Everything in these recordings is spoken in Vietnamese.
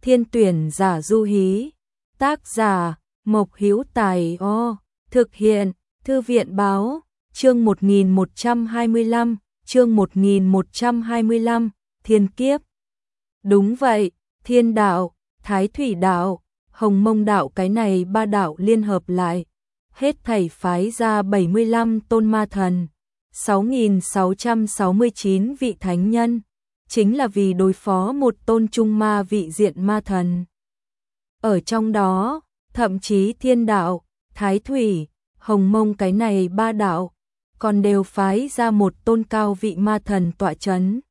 Thiên tuyển giả du hí. Tác giả Mộc Hữu Tài. Thực hiện Thư viện báo. Chương 1125, chương 1125, Thiên kiếp. Đúng vậy, Thiên đạo, Thái Thủy đạo, Hồng Mông đạo, cái này ba đạo liên hợp lại, hết thảy phái ra 75 tôn ma thần, 6.669 vị thánh nhân, chính là vì đối phó một tôn trung ma vị diện ma thần. Ở trong đó, thậm chí Thiên đạo, Thái Thủy, Hồng Mông cái này ba đạo, còn đều phái ra một tôn cao vị ma thần tọa chấn.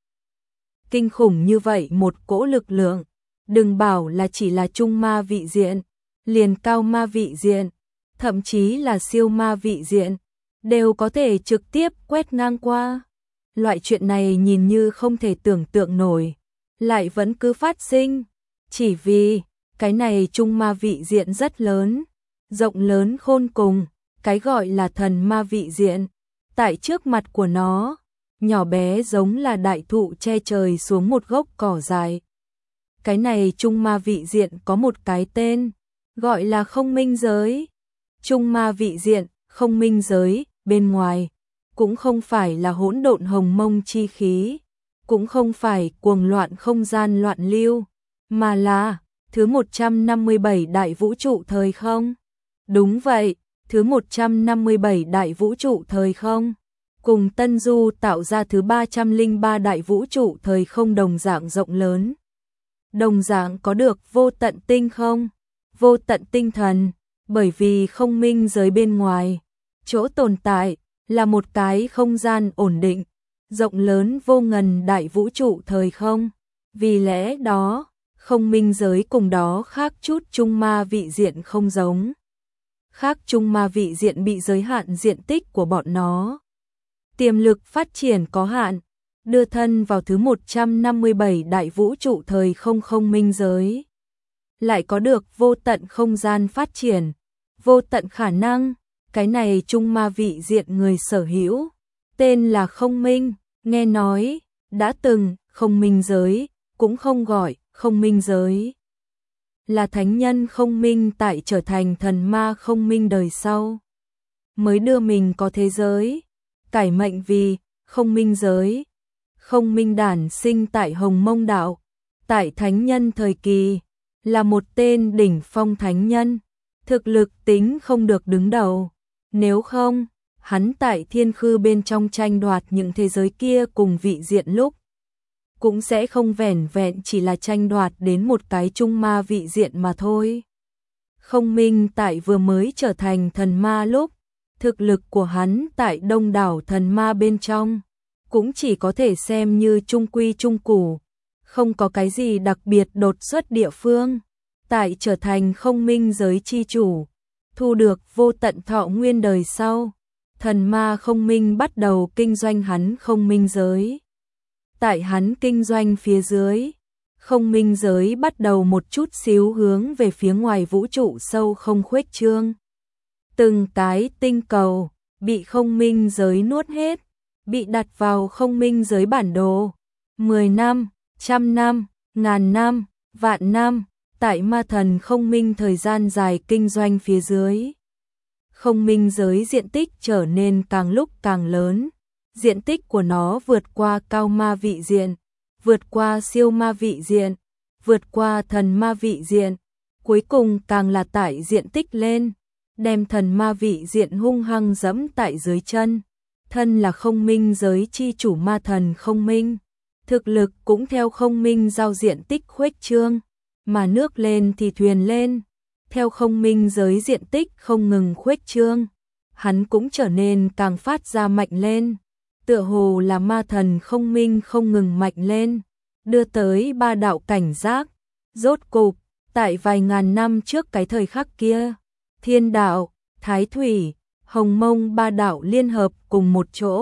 Kinh khủng như vậy một cỗ lực lượng, đừng bảo là chỉ là trung ma vị diện, liền cao ma vị diện, thậm chí là siêu ma vị diện, đều có thể trực tiếp quét ngang qua. Loại chuyện này nhìn như không thể tưởng tượng nổi, lại vẫn cứ phát sinh, chỉ vì cái này trung ma vị diện rất lớn, rộng lớn khôn cùng, cái gọi là thần ma vị diện, tại trước mặt của nó, nhỏ bé giống là đại thụ che trời xuống một gốc cỏ dài. Cái này trung ma vị diện có một cái tên, gọi là không minh giới. Trung ma vị diện, không minh giới, bên ngoài, cũng không phải là hỗn độn hồng mông chi khí, cũng không phải cuồng loạn không gian loạn lưu, mà là thứ 157 đại vũ trụ thời không. Đúng vậy, thứ 157 đại vũ trụ thời không. Cùng Tân Du tạo ra thứ 303 đại vũ trụ thời không đồng dạng rộng lớn. Đồng dạng có được vô tận tinh không, vô tận tinh thần, bởi vì không minh giới bên ngoài, chỗ tồn tại là một cái không gian ổn định, rộng lớn vô ngần đại vũ trụ thời không. Vì lẽ đó, không minh giới cùng đó khác chút trung ma vị diện không giống. Khác trung ma vị diện bị giới hạn diện tích của bọn nó. Tiềm lực phát triển có hạn, đưa thân vào thứ 157 đại vũ trụ thời không không minh giới. Lại có được vô tận không gian phát triển, vô tận khả năng, cái này trung ma vị diện người sở hữu, tên là không minh, nghe nói, đã từng, không minh giới, cũng không gọi, không minh giới. Là thánh nhân không minh tại trở thành thần ma không minh đời sau, mới đưa mình có thế giới, cải mệnh vì không minh giới. Không minh đản sinh tại Hồng Mông đạo, tại thánh nhân thời kỳ, là một tên đỉnh phong thánh nhân, thực lực tính không được đứng đầu. Nếu không, hắn tại thiên khư bên trong tranh đoạt những thế giới kia cùng vị diện lúc, cũng sẽ không vẻn vẹn chỉ là tranh đoạt đến một cái trung ma vị diện mà thôi. Không minh tại vừa mới trở thành thần ma lúc, thực lực của hắn tại đông đảo thần ma bên trong, cũng chỉ có thể xem như trung quy trung củ, không có cái gì đặc biệt đột xuất địa phương. Tại trở thành không minh giới chi chủ, thu được vô tận thọ nguyên đời sau, thần ma không minh bắt đầu kinh doanh hắn không minh giới. Tại hắn kinh doanh phía dưới, không minh giới bắt đầu một chút xíu hướng về phía ngoài vũ trụ sâu không khuếch trương. Từng cái tinh cầu bị không minh giới nuốt hết, bị đặt vào không minh giới bản đồ. 10 năm, 100 năm, 1000 năm, vạn năm, tại ma thần không minh thời gian dài kinh doanh phía dưới. Không minh giới diện tích trở nên càng lúc càng lớn, diện tích của nó vượt qua cao ma vị diện, vượt qua siêu ma vị diện, vượt qua thần ma vị diện, cuối cùng càng là tải diện tích lên, đem thần ma vị diện hung hăng dẫm tại dưới chân. Thân là không minh giới chi chủ ma thần không minh, thực lực cũng theo không minh giao diện tích khuếch trương, mà nước lên thì thuyền lên, theo không minh giới diện tích không ngừng khuếch trương, hắn cũng trở nên càng phát ra mạnh lên, tựa hồ là ma thần không minh không ngừng mạnh lên, đưa tới ba đạo cảnh giác. Rốt cục, tại vài ngàn năm trước cái thời khắc kia, Thiên đạo, Thái Thủy, Hồng Mông ba đạo liên hợp cùng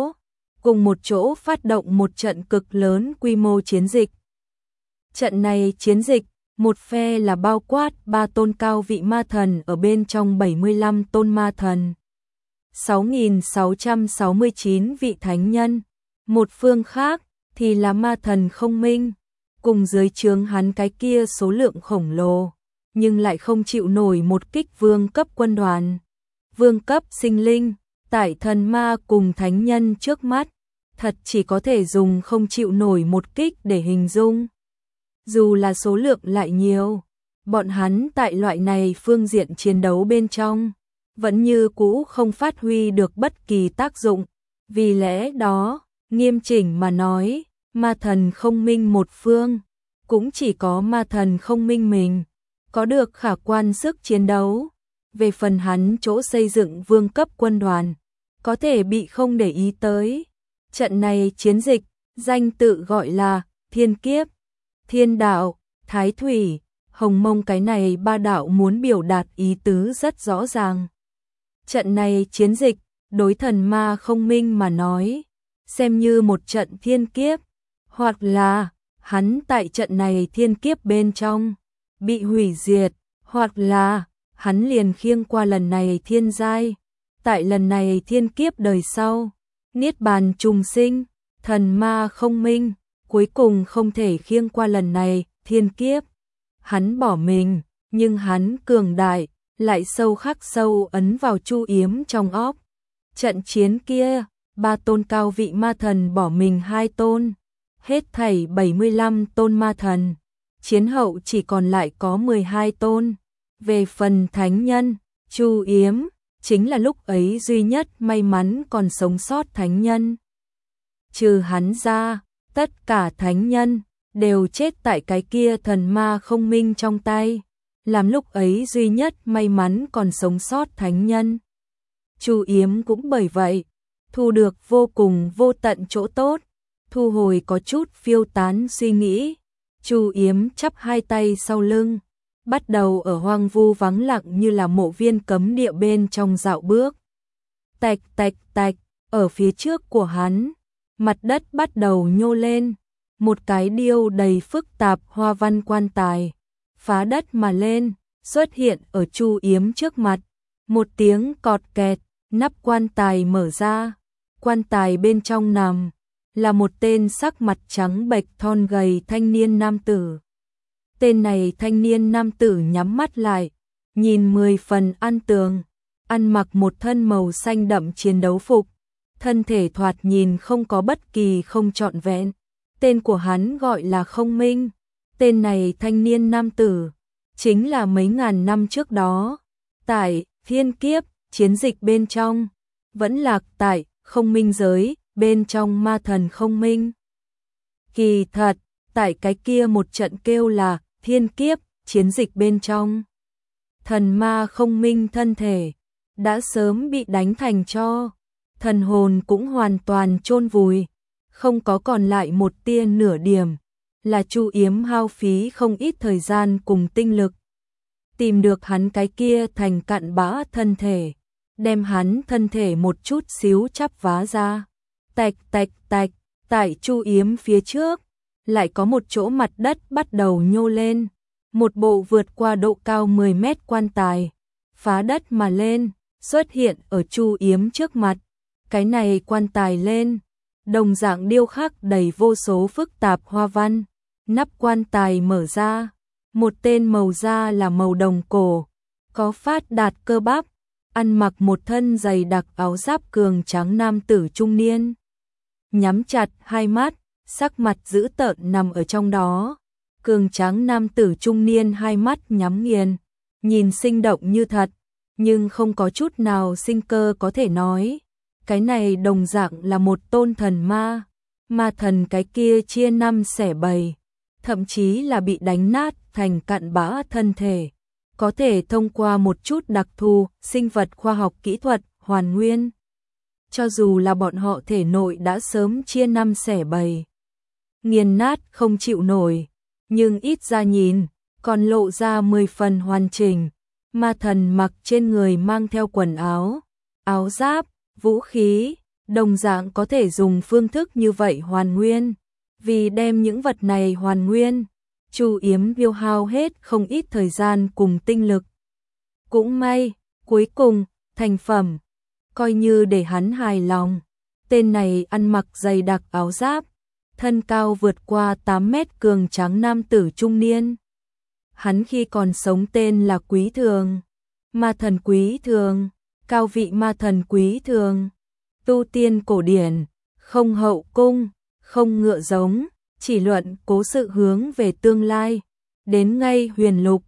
một chỗ phát động một trận cực lớn quy mô chiến dịch. Trận này chiến dịch, một phe là bao quát 3 tôn cao vị ma thần ở bên trong 75 tôn ma thần, 6.669 vị thánh nhân, một phương khác thì là ma thần không minh, cùng dưới trướng hắn cái kia số lượng khổng lồ, nhưng lại không chịu nổi một kích vương cấp quân đoàn. Vương cấp sinh linh, tại thần ma cùng thánh nhân trước mắt, thật chỉ có thể dùng không chịu nổi một kích để hình dung. Dù là số lượng lại nhiều, bọn hắn tại loại này phương diện chiến đấu bên trong, vẫn như cũ không phát huy được bất kỳ tác dụng. Vì lẽ đó, nghiêm chỉnh mà nói, ma thần không minh một phương, cũng chỉ có ma thần không minh mình, có được khả quan sức chiến đấu. Về phần hắn chỗ xây dựng vương cấp quân đoàn, có thể bị không để ý tới. Trận này chiến dịch, danh tự gọi là Thiên Kiếp, Thiên Đạo, Thái Thủy, Hồng Mông, cái này ba đạo muốn biểu đạt ý tứ rất rõ ràng. Trận này chiến dịch, đối thần ma không minh mà nói, xem như một trận thiên kiếp, hoặc là hắn tại trận này thiên kiếp bên trong bị hủy diệt, hoặc là hắn liền khiêng qua lần này thiên giai, tại lần này thiên kiếp đời sau, niết bàn trùng sinh, thần ma không minh, cuối cùng không thể khiêng qua lần này thiên kiếp. Hắn bỏ mình, nhưng hắn cường đại, lại sâu khắc sâu ấn vào Chu Yếm trong óc. Trận chiến kia, 3 tôn cao vị ma thần bỏ mình 2 tôn, hết thảy 75 tôn ma thần, chiến hậu chỉ còn lại có 12 tôn. Về phần thánh nhân, Chu Yếm chính là lúc ấy duy nhất may mắn còn sống sót thánh nhân. Trừ hắn ra, tất cả thánh nhân đều chết tại cái kia thần ma không minh trong tay, làm lúc ấy duy nhất may mắn còn sống sót thánh nhân. Chu Yếm cũng bởi vậy, thu được vô cùng vô tận chỗ tốt, thu hồi có chút phiêu tán suy nghĩ. Chu Yếm chắp hai tay sau lưng, bắt đầu ở hoang vu vắng lặng như là mộ viên cấm địa bên trong dạo bước. Tạch tạch tạch, ở phía trước của hắn, mặt đất bắt đầu nhô lên, một cái điêu đầy phức tạp hoa văn quan tài, phá đất mà lên, xuất hiện ở Chu Yếm trước mặt. Một tiếng cọt kẹt, nắp quan tài mở ra, quan tài bên trong nằm là một tên sắc mặt trắng bệch thon gầy thanh niên nam tử. Tên này thanh niên nam tử nhắm mắt lại, nhìn 10 phần an tường, ăn mặc một thân màu xanh đậm chiến đấu phục, thân thể thoạt nhìn không có bất kỳ không trọn vẹn. Tên của hắn gọi là Không Minh. Tên này thanh niên nam tử chính là mấy ngàn năm trước đó, tại thiên kiếp chiến dịch bên trong, vẫn lạc tại không minh giới bên trong ma thần không minh. Kỳ thật, tại cái kia một trận kêu là thiên kiếp chiến dịch bên trong, thần ma không minh thân thể đã sớm bị đánh thành tro, thần hồn cũng hoàn toàn chôn vùi, không có còn lại một tia nửa điểm. Là Chu Yếm hao phí không ít thời gian cùng tinh lực, tìm được hắn cái kia thành cặn bã thân thể, đem hắn thân thể một chút xíu chắp vá ra. Tạch tạch tạch, tại Chu Yếm phía trước, lại có một chỗ mặt đất bắt đầu nhô lên, một bộ vượt qua độ cao 10 mét quan tài, phá đất mà lên, xuất hiện ở Chu Yếm trước mặt. Cái này quan tài lên, đồng dạng điêu khắc đầy vô số phức tạp hoa văn. Nắp quan tài mở ra, một tên màu da là màu đồng cổ, có phát đạt cơ bắp, ăn mặc một thân dày đặc áo giáp cường tráng nam tử trung niên. Nhắm chặt hai mắt, sắc mặt dữ tợn nằm ở trong đó. Cường tráng nam tử trung niên hai mắt nhắm nghiền, nhìn sinh động như thật, nhưng không có chút nào sinh cơ có thể nói. Cái này đồng dạng là một tôn thần ma, ma thần cái kia chia năm xẻ bảy, thậm chí là bị đánh nát thành cặn bã thân thể, có thể thông qua một chút đặc thù sinh vật khoa học kỹ thuật hoàn nguyên. Cho dù là bọn họ thể nội đã sớm chia năm xẻ bảy, nghiền nát không chịu nổi, nhưng ít ra nhìn, còn lộ ra 10 phần hoàn chỉnh. Ma thần mặc trên người mang theo quần áo, áo giáp, vũ khí, đồng dạng có thể dùng phương thức như vậy hoàn nguyên. Vì đem những vật này hoàn nguyên, Chu Yếm tiêu hao hết không ít thời gian cùng tinh lực. Cũng may, cuối cùng, thành phẩm, coi như để hắn hài lòng. Tên này ăn mặc dày đặc áo giáp, thân cao vượt qua 8 mét cường tráng nam tử trung niên. Hắn khi còn sống tên là Quý Thường, ma thần Quý Thường, cao vị ma thần Quý Thường. Tu tiên cổ điển, không hậu cung, không ngựa giống, chỉ luận cố sự hướng về tương lai. Đến ngay huyền lục,